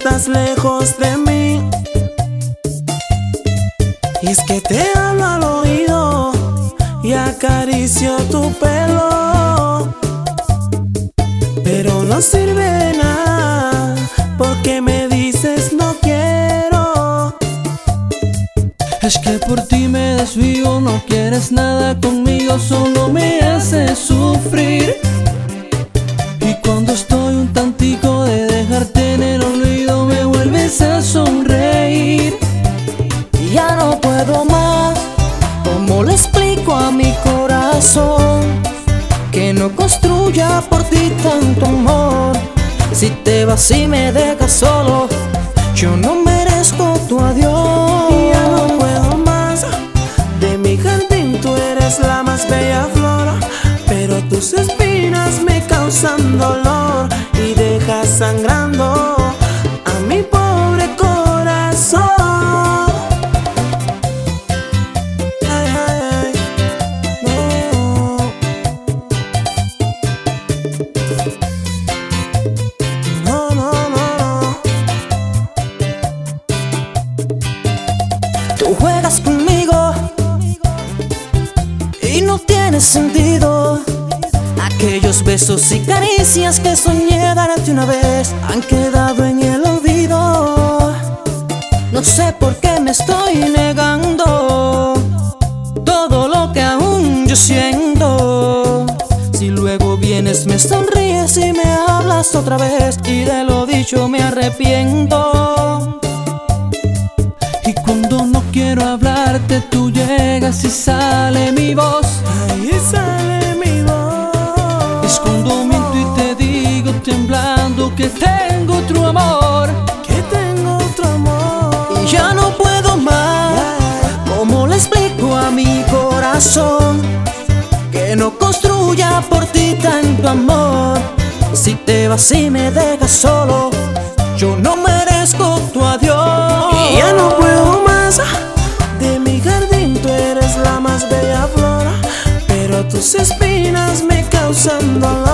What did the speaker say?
estás lejos de mí. Y es que te hablo al oído y acaricio tu pelo, pero no sirve de nada porque me dices no quiero. Es que por ti me desvío, no quieres nada conmigo, solo me haces sufrir. Y cuando estoy un tantico de dejarte en el olvido, me vuelves a sonreír. Y ya no puedo más, ¿cómo le explico a mi corazón que no construya por ti tanto amor? Si te vas y me dejas solo, yo no merezco tu adiós. Y ya no puedo más, de mi jardín tú eres la más bella flor, pero tus espinas me causan dolor y dejas sangrando a mi pobre corazón. Ay, ay, ay, no, no, no, no. Tú juegas conmigo y no tiene sentido. Aquellos besos y caricias que soñé darte una vez han quedado en el olvido. No sé por qué me estoy negando todo lo que aún yo siento. Si luego vienes, me sonríes y me hablas otra vez, y de lo dicho me arrepiento. Y cuando no quiero hablarte, tú llegas y sale mi voz. Ahí sale mi voz. Es cuando miento y te digo temblando que tengo otro amor. Que tengo otro amor. Y ya no puedo más, ¿cómo le explico a mi corazón que no construya por ti tanto amor? Si te vas y me dejas solo, yo no merezco tu adiós. Y ya no puedo más, de mi jardín tú eres la más bella flor, pero tus espinas me causan dolor.